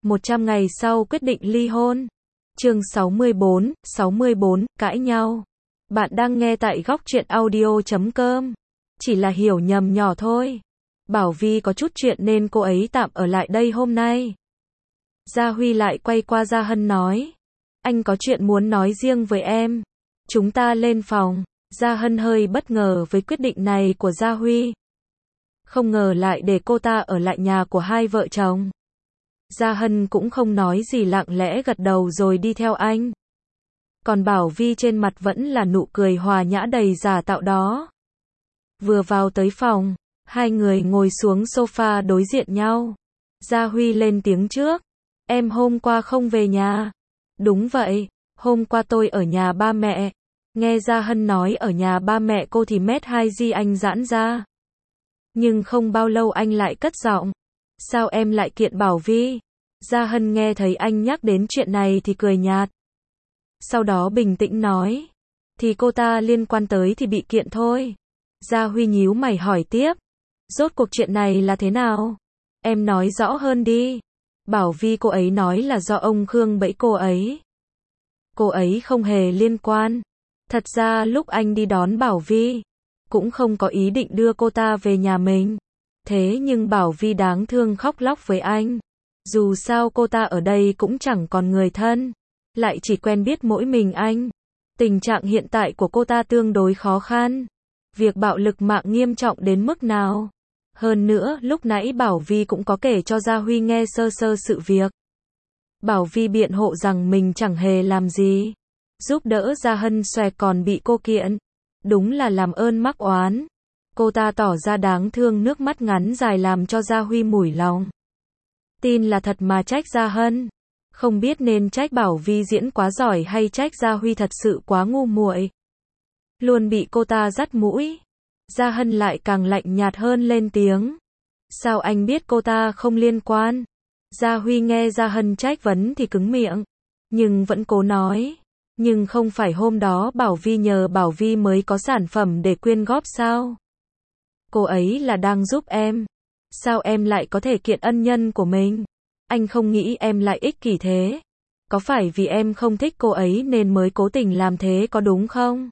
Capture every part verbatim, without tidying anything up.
một trăm ngày sau quyết định ly hôn. Chương sáu mươi bốn, sáu mươi bốn, cãi nhau. Bạn đang nghe tại góc truyện audio chấm com. Chỉ là hiểu nhầm nhỏ thôi. Bảo Vi có chút chuyện nên cô ấy tạm ở lại đây hôm nay. Gia Huy lại quay qua Gia Hân nói. Anh có chuyện muốn nói riêng với em. Chúng ta lên phòng. Gia Hân hơi bất ngờ với quyết định này của Gia Huy. Không ngờ lại để cô ta ở lại nhà của hai vợ chồng. Gia Hân cũng không nói gì, lặng lẽ gật đầu rồi đi theo anh. Còn Bảo Vi trên mặt vẫn là nụ cười hòa nhã đầy giả tạo đó. Vừa vào tới phòng, hai người ngồi xuống sofa đối diện nhau. Gia Huy lên tiếng trước. Em hôm qua không về nhà. Đúng vậy, hôm qua tôi ở nhà ba mẹ. Nghe Gia Hân nói ở nhà ba mẹ cô thì mét hai di anh giãn ra. Nhưng không bao lâu anh lại cất giọng. Sao em lại kiện Bảo Vi? Gia Hân nghe thấy anh nhắc đến chuyện này thì cười nhạt. Sau đó bình tĩnh nói. Thì cô ta liên quan tới thì bị kiện thôi. Gia Huy nhíu mày hỏi tiếp. Rốt cuộc chuyện này là thế nào? Em nói rõ hơn đi. Bảo Vi cô ấy nói là do ông Khương bẫy cô ấy. Cô ấy không hề liên quan. Thật ra lúc anh đi đón Bảo Vi, cũng không có ý định đưa cô ta về nhà mình. Thế nhưng Bảo Vi đáng thương khóc lóc với anh. Dù sao cô ta ở đây cũng chẳng còn người thân, lại chỉ quen biết mỗi mình anh. Tình trạng hiện tại của cô ta tương đối khó khăn. Việc bạo lực mạng nghiêm trọng đến mức nào? Hơn nữa, lúc nãy Bảo Vi cũng có kể cho Gia Huy nghe sơ sơ sự việc. Bảo Vi biện hộ rằng mình chẳng hề làm gì. Giúp đỡ Gia Hân xòe còn bị cô kiện. Đúng là làm ơn mắc oán. Cô ta tỏ ra đáng thương, nước mắt ngắn dài làm cho Gia Huy mủi lòng. Tin là thật mà trách Gia Hân. Không biết nên trách Bảo Vi diễn quá giỏi hay trách Gia Huy thật sự quá ngu muội. Luôn bị cô ta dắt mũi. Gia Hân lại càng lạnh nhạt hơn lên tiếng. Sao anh biết cô ta không liên quan? Gia Huy nghe Gia Hân trách vấn thì cứng miệng. Nhưng vẫn cố nói. Nhưng không phải hôm đó Bảo Vi nhờ Bảo Vi mới có sản phẩm để quyên góp sao? Cô ấy là đang giúp em. Sao em lại có thể kiện ân nhân của mình? Anh không nghĩ em lại ích kỷ thế. Có phải vì em không thích cô ấy nên mới cố tình làm thế có đúng không?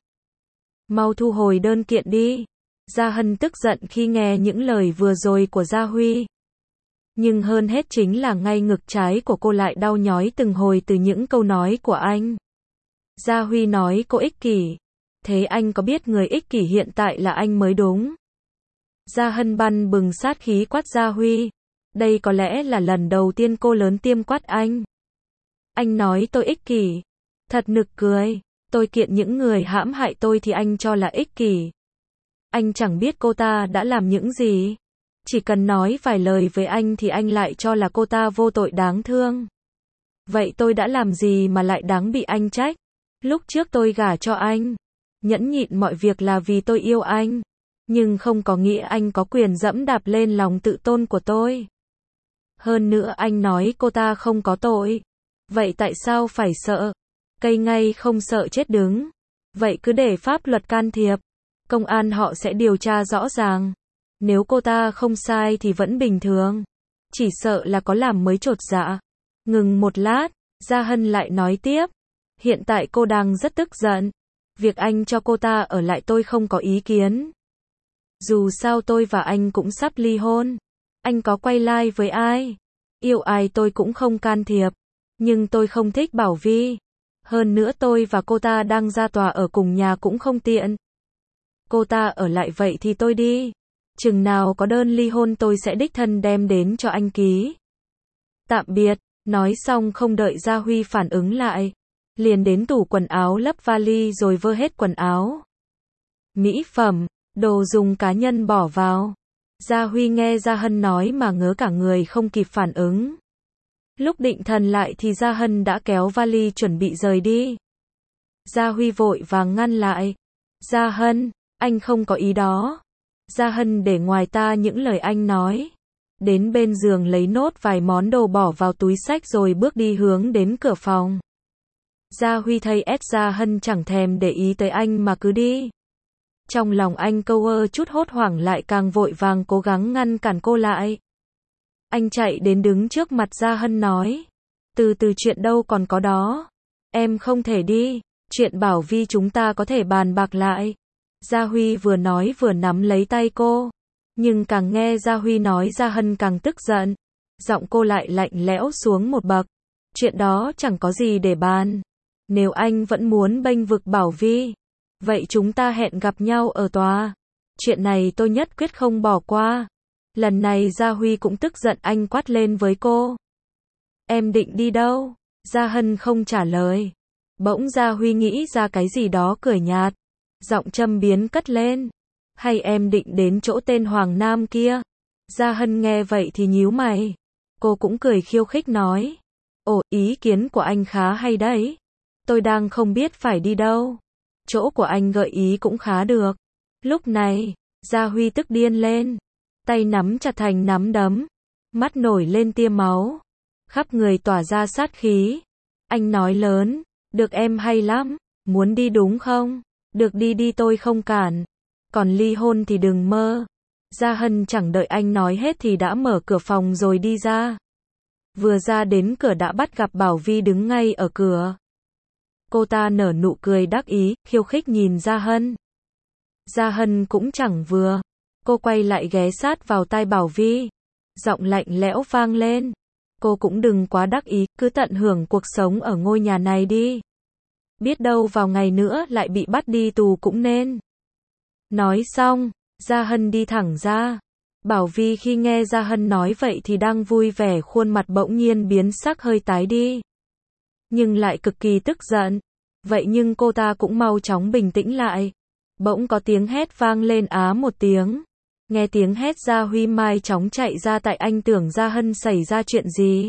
Mau thu hồi đơn kiện đi. Gia Hân tức giận khi nghe những lời vừa rồi của Gia Huy. Nhưng hơn hết chính là ngay ngực trái của cô lại đau nhói từng hồi từ những câu nói của anh. Gia Huy nói cô ích kỷ. Thế anh có biết người ích kỷ hiện tại là anh mới đúng. Gia Hân băn bừng sát khí quát Gia Huy. Đây có lẽ là lần đầu tiên cô lớn tiếng quát anh. Anh nói tôi ích kỷ. Thật nực cười. Tôi kiện những người hãm hại tôi thì anh cho là ích kỷ. Anh chẳng biết cô ta đã làm những gì. Chỉ cần nói vài lời với anh thì anh lại cho là cô ta vô tội đáng thương. Vậy tôi đã làm gì mà lại đáng bị anh trách? Lúc trước tôi gả cho anh, nhẫn nhịn mọi việc là vì tôi yêu anh. Nhưng không có nghĩa anh có quyền dẫm đạp lên lòng tự tôn của tôi. Hơn nữa anh nói cô ta không có tội. Vậy tại sao phải sợ? Cây ngay không sợ chết đứng. Vậy cứ để pháp luật can thiệp. Công an họ sẽ điều tra rõ ràng. Nếu cô ta không sai thì vẫn bình thường. Chỉ sợ là có làm mới chột dạ. Ngừng một lát, Gia Hân lại nói tiếp. Hiện tại cô đang rất tức giận. Việc anh cho cô ta ở lại tôi không có ý kiến. Dù sao tôi và anh cũng sắp ly hôn. Anh có quay lại với ai, yêu ai tôi cũng không can thiệp. Nhưng tôi không thích Bảo Vi. Hơn nữa tôi và cô ta đang ra tòa ở cùng nhà cũng không tiện. Cô ta ở lại vậy thì tôi đi. Chừng nào có đơn ly hôn tôi sẽ đích thân đem đến cho anh ký. Tạm biệt. Nói xong không đợi Gia Huy phản ứng lại, liền đến tủ quần áo lấp vali rồi vơ hết quần áo, mỹ phẩm, đồ dùng cá nhân bỏ vào. Gia Huy nghe Gia Hân nói mà ngớ cả người không kịp phản ứng. Lúc định thần lại thì Gia Hân đã kéo vali chuẩn bị rời đi. Gia Huy vội vàng ngăn lại. Gia Hân, anh không có ý đó. Gia Hân để ngoài ta những lời anh nói. Đến bên giường lấy nốt vài món đồ bỏ vào túi xách rồi bước đi hướng đến cửa phòng. Gia Huy thấy ép Gia Hân chẳng thèm để ý tới anh mà cứ đi. Trong lòng anh câu ơ chút hốt hoảng lại càng vội vàng cố gắng ngăn cản cô lại. Anh chạy đến đứng trước mặt Gia Hân nói. Từ từ chuyện đâu còn có đó. Em không thể đi. Chuyện Bảo Vi chúng ta có thể bàn bạc lại. Gia Huy vừa nói vừa nắm lấy tay cô. Nhưng càng nghe Gia Huy nói Gia Hân càng tức giận. Giọng cô lại lạnh lẽo xuống một bậc. Chuyện đó chẳng có gì để bàn. Nếu anh vẫn muốn bênh vực Bảo Vi, vậy chúng ta hẹn gặp nhau ở tòa. Chuyện này tôi nhất quyết không bỏ qua. Lần này Gia Huy cũng tức giận, anh quát lên với cô. Em định đi đâu? Gia Hân không trả lời. Bỗng Gia Huy nghĩ ra cái gì đó cười nhạt. Giọng châm biếm cất lên. Hay em định đến chỗ tên Hoàng Nam kia? Gia Hân nghe vậy thì nhíu mày. Cô cũng cười khiêu khích nói. Ồ, ý kiến của anh khá hay đấy. Tôi đang không biết phải đi đâu. Chỗ của anh gợi ý cũng khá được. Lúc này, Gia Huy tức điên lên. Tay nắm chặt thành nắm đấm. Mắt nổi lên tia máu. Khắp người tỏa ra sát khí. Anh nói lớn. Được em hay lắm. Muốn đi đúng không? Được đi đi tôi không cản. Còn ly hôn thì đừng mơ. Gia Hân chẳng đợi anh nói hết thì đã mở cửa phòng rồi đi ra. Vừa ra đến cửa đã bắt gặp Bảo Vi đứng ngay ở cửa. Cô ta nở nụ cười đắc ý, khiêu khích nhìn Gia Hân. Gia Hân cũng chẳng vừa. Cô quay lại ghé sát vào tai Bảo Vi. Giọng lạnh lẽo vang lên. Cô cũng đừng quá đắc ý, cứ tận hưởng cuộc sống ở ngôi nhà này đi. Biết đâu vào ngày nữa lại bị bắt đi tù cũng nên. Nói xong, Gia Hân đi thẳng ra. Bảo Vi khi nghe Gia Hân nói vậy thì đang vui vẻ, khuôn mặt bỗng nhiên biến sắc hơi tái đi. Nhưng lại cực kỳ tức giận. Vậy nhưng cô ta cũng mau chóng bình tĩnh lại. Bỗng có tiếng hét vang lên á một tiếng. Nghe tiếng hét Gia Huy mai chóng chạy ra, tại anh tưởng Gia Hân xảy ra chuyện gì.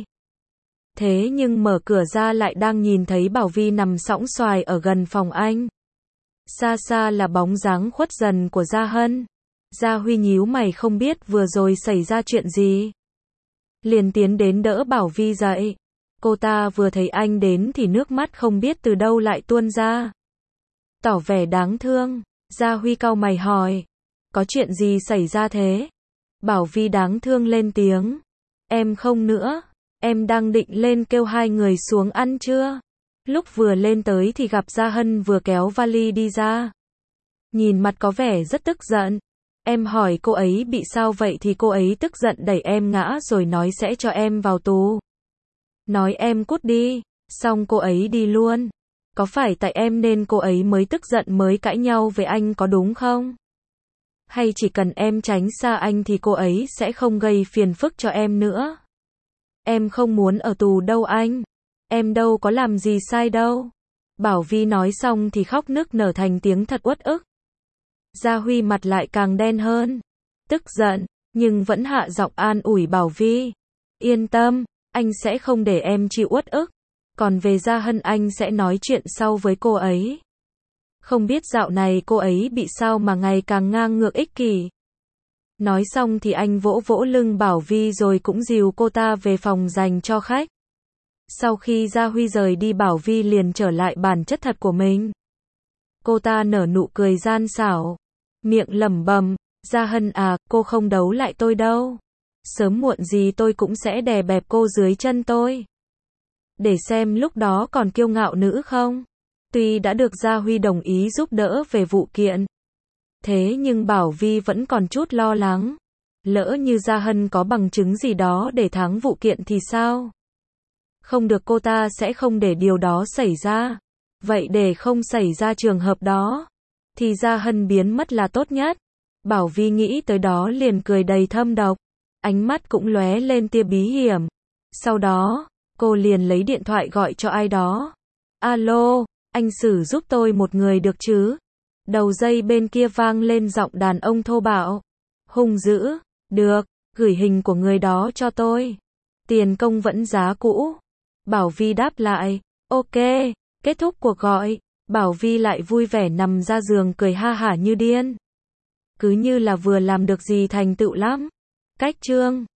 Thế nhưng mở cửa ra lại đang nhìn thấy Bảo Vi nằm sõng xoài ở gần phòng anh. Xa xa là bóng dáng khuất dần của Gia Hân. Gia Huy nhíu mày không biết vừa rồi xảy ra chuyện gì. Liền tiến đến đỡ Bảo Vi dậy. Cô ta vừa thấy anh đến thì nước mắt không biết từ đâu lại tuôn ra. Tỏ vẻ đáng thương. Gia Huy cau mày hỏi. Có chuyện gì xảy ra thế? Bảo Vi đáng thương lên tiếng. Em không nữa. Em đang định lên kêu hai người xuống ăn trưa. Lúc vừa lên tới thì gặp Gia Hân vừa kéo vali đi ra. Nhìn mặt có vẻ rất tức giận. Em hỏi cô ấy bị sao vậy thì cô ấy tức giận đẩy em ngã rồi nói sẽ cho em vào tù. Nói em cút đi. Xong cô ấy đi luôn. Có phải tại em nên cô ấy mới tức giận mới cãi nhau với anh có đúng không? Hay chỉ cần em tránh xa anh thì cô ấy sẽ không gây phiền phức cho em nữa? Em không muốn ở tù đâu anh. Em đâu có làm gì sai đâu. Bảo Vi nói xong thì khóc nức nở thành tiếng thật uất ức. Gia Huy mặt lại càng đen hơn. Tức giận, nhưng vẫn hạ giọng an ủi Bảo Vi. Yên tâm, anh sẽ không để em chịu uất ức. Còn về Gia Hân anh sẽ nói chuyện sau với cô ấy. Không biết dạo này cô ấy bị sao mà ngày càng ngang ngược ích kỷ. Nói xong thì anh vỗ vỗ lưng Bảo Vi rồi cũng dìu cô ta về phòng dành cho khách. Sau khi Gia Huy rời đi, Bảo Vi liền trở lại bản chất thật của mình. Cô ta nở nụ cười gian xảo. Miệng lẩm bẩm, Gia Hân à, cô không đấu lại tôi đâu. Sớm muộn gì tôi cũng sẽ đè bẹp cô dưới chân tôi. Để xem lúc đó còn kiêu ngạo nữ không. Tuy đã được Gia Huy đồng ý giúp đỡ về vụ kiện. Thế nhưng Bảo Vi vẫn còn chút lo lắng. Lỡ như Gia Hân có bằng chứng gì đó để thắng vụ kiện thì sao? Không được, cô ta sẽ không để điều đó xảy ra. Vậy để không xảy ra trường hợp đó, thì Gia Hân biến mất là tốt nhất. Bảo Vi nghĩ tới đó liền cười đầy thâm độc. Ánh mắt cũng lóe lên tia bí hiểm. Sau đó, cô liền lấy điện thoại gọi cho ai đó. Alo, anh xử giúp tôi một người được chứ? Đầu dây bên kia vang lên giọng đàn ông thô bạo. Hung dữ. Được, gửi hình của người đó cho tôi. Tiền công vẫn giá cũ. Bảo Vi đáp lại. Ok. Kết thúc cuộc gọi, Bảo Vi lại vui vẻ nằm ra giường cười ha hả như điên. Cứ như là vừa làm được gì thành tựu lắm. Cách chương